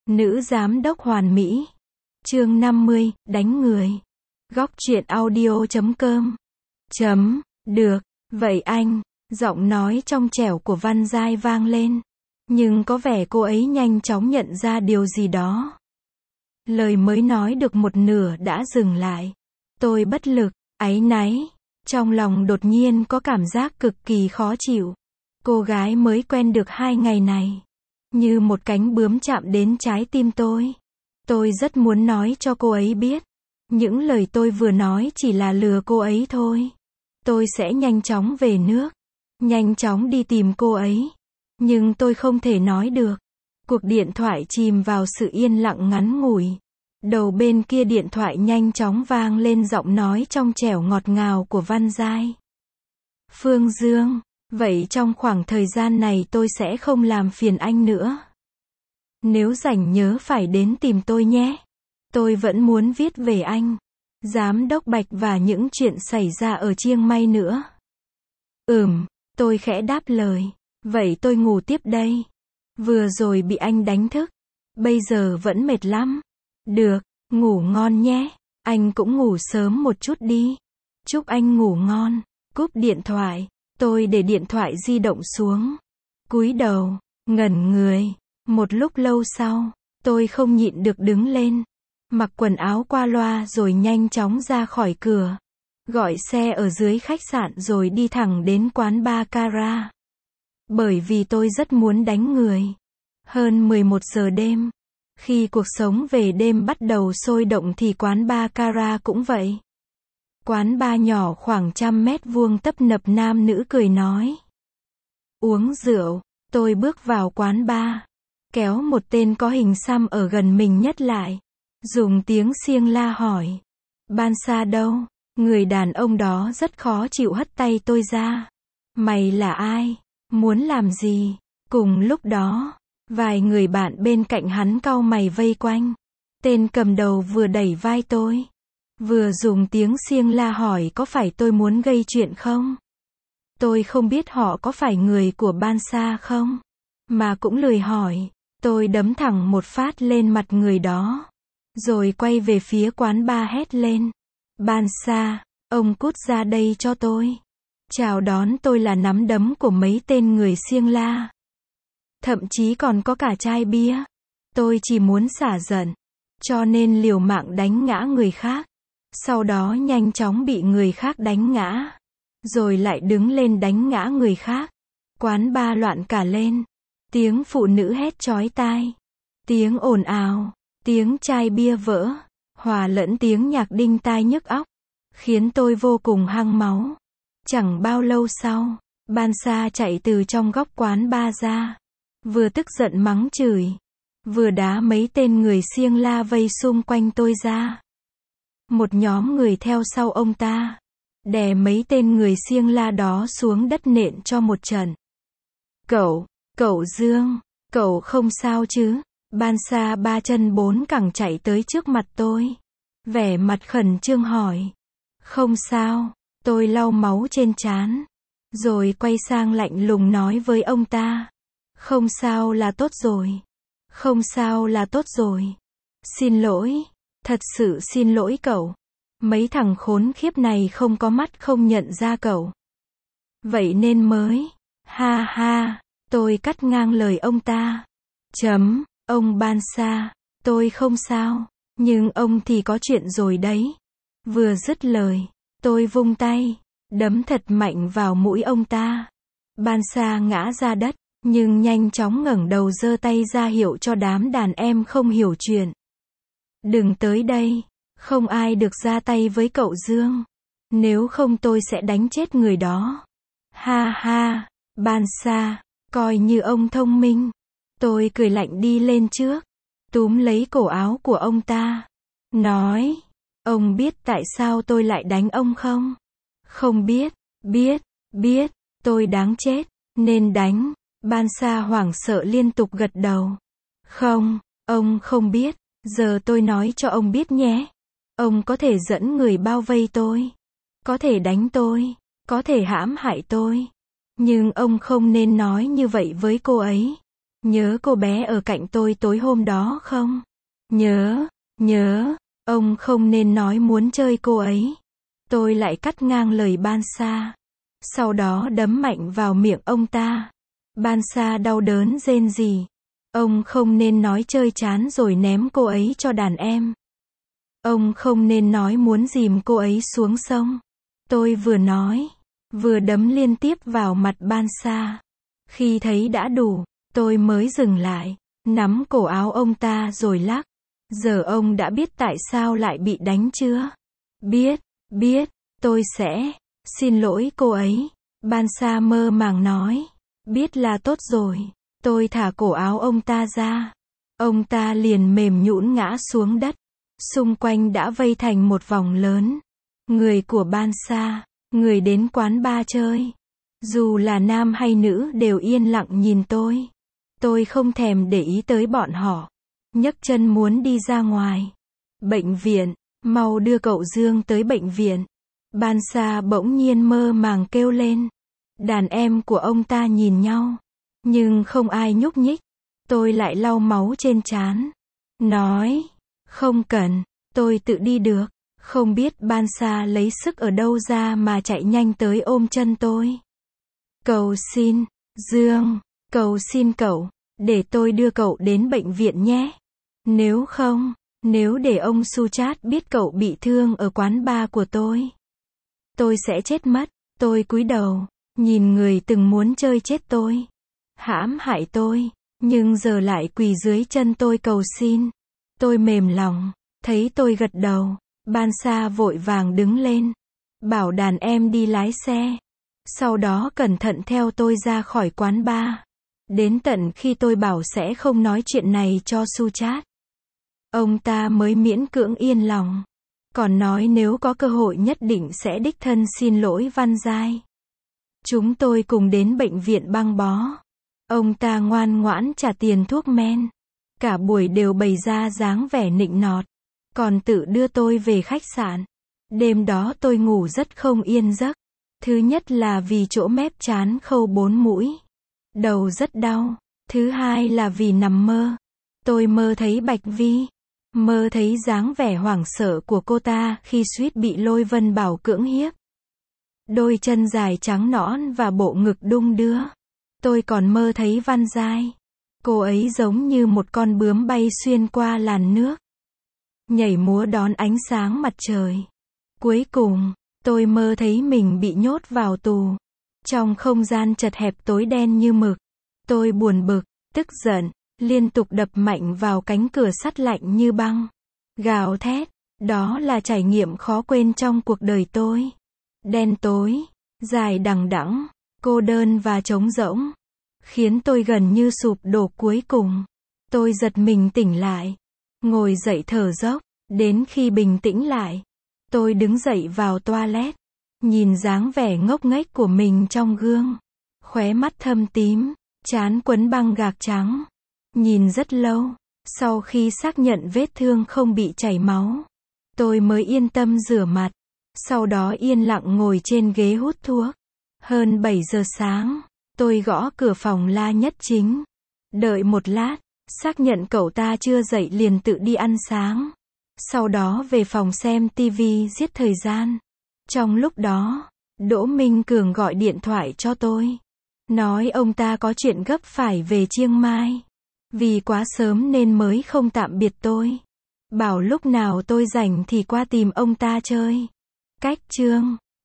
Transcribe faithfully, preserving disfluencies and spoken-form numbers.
Nữ giám đốc hoàn mỹ. Chương năm mươi, đánh người. Góc truyện audio chấm com. Chấm, được, vậy anh, giọng nói trong trẻo của Văn Giai vang lên. Nhưng có vẻ cô ấy nhanh chóng nhận ra điều gì đó. Lời mới nói được một nửa đã dừng lại. Tôi bất lực, áy náy. Trong lòng đột nhiên có cảm giác cực kỳ khó chịu. Cô gái mới quen được hai ngày này. Như một cánh bướm chạm đến trái tim tôi. Tôi rất muốn nói cho cô ấy biết. Những lời tôi vừa nói chỉ là lừa cô ấy thôi. Tôi sẽ nhanh chóng về nước. Nhanh chóng đi tìm cô ấy. Nhưng tôi không thể nói được. Cuộc điện thoại chìm vào sự yên lặng ngắn ngủi. Đầu bên kia điện thoại nhanh chóng vang lên giọng nói trong trẻo ngọt ngào của Văn Giai. Phương Dương, vậy trong khoảng thời gian này tôi sẽ không làm phiền anh nữa. Nếu rảnh nhớ phải đến tìm tôi nhé. Tôi vẫn muốn viết về anh, Giám đốc Bạch và những chuyện xảy ra ở Chiang Mai nữa. Ừm, tôi khẽ đáp lời. Vậy tôi ngủ tiếp đây. Vừa rồi bị anh đánh thức. Bây giờ vẫn mệt lắm. Được, ngủ ngon nhé. Anh cũng ngủ sớm một chút đi. Chúc anh ngủ ngon. Cúp điện thoại. Tôi để điện thoại di động xuống. Cúi đầu, ngẩn người. Một lúc lâu sau, tôi không nhịn được đứng lên. Mặc quần áo qua loa rồi nhanh chóng ra khỏi cửa. Gọi xe ở dưới khách sạn rồi đi thẳng đến quán bar Cara. Bởi vì tôi rất muốn đánh người. Hơn mười một giờ đêm. Khi cuộc sống về đêm bắt đầu sôi động thì quán bar Cara cũng vậy. Quán bar nhỏ khoảng trăm mét vuông tấp nập nam nữ cười nói. Uống rượu, tôi bước vào quán bar. Kéo một tên có hình xăm ở gần mình nhất lại. Dùng tiếng xiêng la hỏi. Ban Sa đâu? Người đàn ông đó rất khó chịu hất tay tôi ra. Mày là ai? Muốn làm gì? Cùng lúc đó, vài người bạn bên cạnh hắn cau mày vây quanh. Tên cầm đầu vừa đẩy vai tôi. Vừa dùng tiếng xiêng la hỏi có phải tôi muốn gây chuyện không? Tôi không biết họ có phải người của Ban Sa không? Mà cũng lười hỏi. Tôi đấm thẳng một phát lên mặt người đó. Rồi quay về phía quán bar hét lên. Ban Sa, ông cút ra đây cho tôi. Chào đón tôi là nắm đấm của mấy tên người xiêng la. Thậm chí còn có cả chai bia. Tôi chỉ muốn xả giận. Cho nên liều mạng đánh ngã người khác. Sau đó nhanh chóng bị người khác đánh ngã. Rồi lại đứng lên đánh ngã người khác. Quán bar loạn cả lên. Tiếng phụ nữ hét chói tai. Tiếng ồn ào. Tiếng chai bia vỡ. Hòa lẫn tiếng nhạc đinh tai nhức óc. Khiến tôi vô cùng hăng máu. Chẳng bao lâu sau, Ban Sa chạy từ trong góc quán bar ra. Vừa tức giận mắng chửi. Vừa đá mấy tên người xiêng la vây xung quanh tôi ra. Một nhóm người theo sau ông ta. Đè mấy tên người xiêng la đó xuống đất nện cho một trận. Cậu, cậu Dương, cậu không sao chứ? Ban Sa ba chân bốn cẳng chạy tới trước mặt tôi. Vẻ mặt khẩn trương hỏi. Không sao, tôi lau máu trên trán. Rồi quay sang lạnh lùng nói với ông ta. Không sao là tốt rồi. Không sao là tốt rồi. Xin lỗi, thật sự xin lỗi cậu. Mấy thằng khốn khiếp này không có mắt không nhận ra cậu. Vậy nên mới. Ha ha, tôi cắt ngang lời ông ta. Chấm, ông Ban Sa, tôi không sao, nhưng ông thì có chuyện rồi đấy. Vừa dứt lời, tôi vung tay, đấm thật mạnh vào mũi ông ta. Ban Sa ngã ra đất, nhưng nhanh chóng ngẩng đầu giơ tay ra hiệu cho đám đàn em không hiểu chuyện. Đừng tới đây, không ai được ra tay với cậu Dương. Nếu không tôi sẽ đánh chết người đó. Ha ha, Ban Sa, coi như ông thông minh. Tôi cười lạnh đi lên trước, túm lấy cổ áo của ông ta. Nói, ông biết tại sao tôi lại đánh ông không? Không biết, biết, biết, tôi đáng chết, nên đánh. Ban Sa hoảng sợ liên tục gật đầu. Không, ông không biết, giờ tôi nói cho ông biết nhé. Ông có thể dẫn người bao vây tôi, có thể đánh tôi, có thể hãm hại tôi. Nhưng ông không nên nói như vậy với cô ấy. Nhớ cô bé ở cạnh tôi tối hôm đó không? Nhớ, nhớ, ông không nên nói muốn chơi cô ấy. Tôi lại cắt ngang lời Ban Sa. Sau đó đấm mạnh vào miệng ông ta. Ban Sa đau đớn rên rỉ. Ông không nên nói chơi chán rồi ném cô ấy cho đàn em. Ông không nên nói muốn dìm cô ấy xuống sông. Tôi vừa nói, vừa đấm liên tiếp vào mặt Ban Sa. Khi thấy đã đủ, tôi mới dừng lại, nắm cổ áo ông ta rồi lắc. Giờ ông đã biết tại sao lại bị đánh chưa? Biết, biết, tôi sẽ xin lỗi cô ấy. Ban Sa mơ màng nói. Biết là tốt rồi. Tôi thả cổ áo ông ta ra. Ông ta liền mềm nhũn ngã xuống đất. Xung quanh đã vây thành một vòng lớn. Người của Ban Sa, người đến quán bar chơi. Dù là nam hay nữ đều yên lặng nhìn tôi. Tôi không thèm để ý tới bọn họ. Nhấc chân muốn đi ra ngoài. Bệnh viện, mau đưa cậu Dương tới bệnh viện. Ban Sa bỗng nhiên mơ màng kêu lên. Đàn em của ông ta nhìn nhau. Nhưng không ai nhúc nhích. Tôi lại lau máu trên trán. Nói, không cần, tôi tự đi được. Không biết Ban Sa lấy sức ở đâu ra mà chạy nhanh tới ôm chân tôi. Cầu xin, Dương, cầu xin cậu, để tôi đưa cậu đến bệnh viện nhé. Nếu không, nếu để ông Suchat biết cậu bị thương ở quán bar của tôi, tôi sẽ chết mất. Tôi cúi đầu, nhìn người từng muốn chơi chết tôi, hãm hại tôi, nhưng giờ lại quỳ dưới chân tôi cầu xin. Tôi mềm lòng, thấy tôi gật đầu, Ban Sa vội vàng đứng lên, bảo đàn em đi lái xe. Sau đó cẩn thận theo tôi ra khỏi quán bar. Đến tận khi tôi bảo sẽ không nói chuyện này cho Suchat, ông ta mới miễn cưỡng yên lòng. Còn nói nếu có cơ hội nhất định sẽ đích thân xin lỗi Văn Giai. Chúng tôi cùng đến bệnh viện băng bó. Ông ta ngoan ngoãn trả tiền thuốc men. Cả buổi đều bày ra dáng vẻ nịnh nọt. Còn tự đưa tôi về khách sạn. Đêm đó tôi ngủ rất không yên giấc. Thứ nhất là vì chỗ mép trán khâu bốn mũi. Đầu rất đau. Thứ hai là vì nằm mơ. Tôi mơ thấy Bạch Vi. Mơ thấy dáng vẻ hoảng sợ của cô ta khi suýt bị Lôi Vân Bảo cưỡng hiếp. Đôi chân dài trắng nõn và bộ ngực đung đưa. Tôi còn mơ thấy Văn Giai. Cô ấy giống như một con bướm bay xuyên qua làn nước. Nhảy múa đón ánh sáng mặt trời. Cuối cùng, tôi mơ thấy mình bị nhốt vào tù. Trong không gian chật hẹp tối đen như mực. Tôi buồn bực, tức giận, liên tục đập mạnh vào cánh cửa sắt lạnh như băng. Gào thét, đó là trải nghiệm khó quên trong cuộc đời tôi. Đen tối, dài đằng đẵng, cô đơn và trống rỗng. Khiến tôi gần như sụp đổ cuối cùng. Tôi giật mình tỉnh lại. Ngồi dậy thở dốc. Đến khi bình tĩnh lại, tôi đứng dậy vào toilet. Nhìn dáng vẻ ngốc nghếch của mình trong gương. Khóe mắt thâm tím, trán quấn băng gạc trắng. Nhìn rất lâu. Sau khi xác nhận vết thương không bị chảy máu, tôi mới yên tâm rửa mặt. Sau đó yên lặng ngồi trên ghế hút thuốc. Hơn bảy giờ sáng, tôi gõ cửa phòng La Nhất Chính. Đợi một lát, xác nhận cậu ta chưa dậy liền tự đi ăn sáng. Sau đó về phòng xem tivi giết thời gian. Trong lúc đó, Đỗ Minh Cường gọi điện thoại cho tôi. Nói ông ta có chuyện gấp phải về Chiang Mai. Vì quá sớm nên mới không tạm biệt tôi. Bảo lúc nào tôi rảnh thì qua tìm ông ta chơi. Cách chương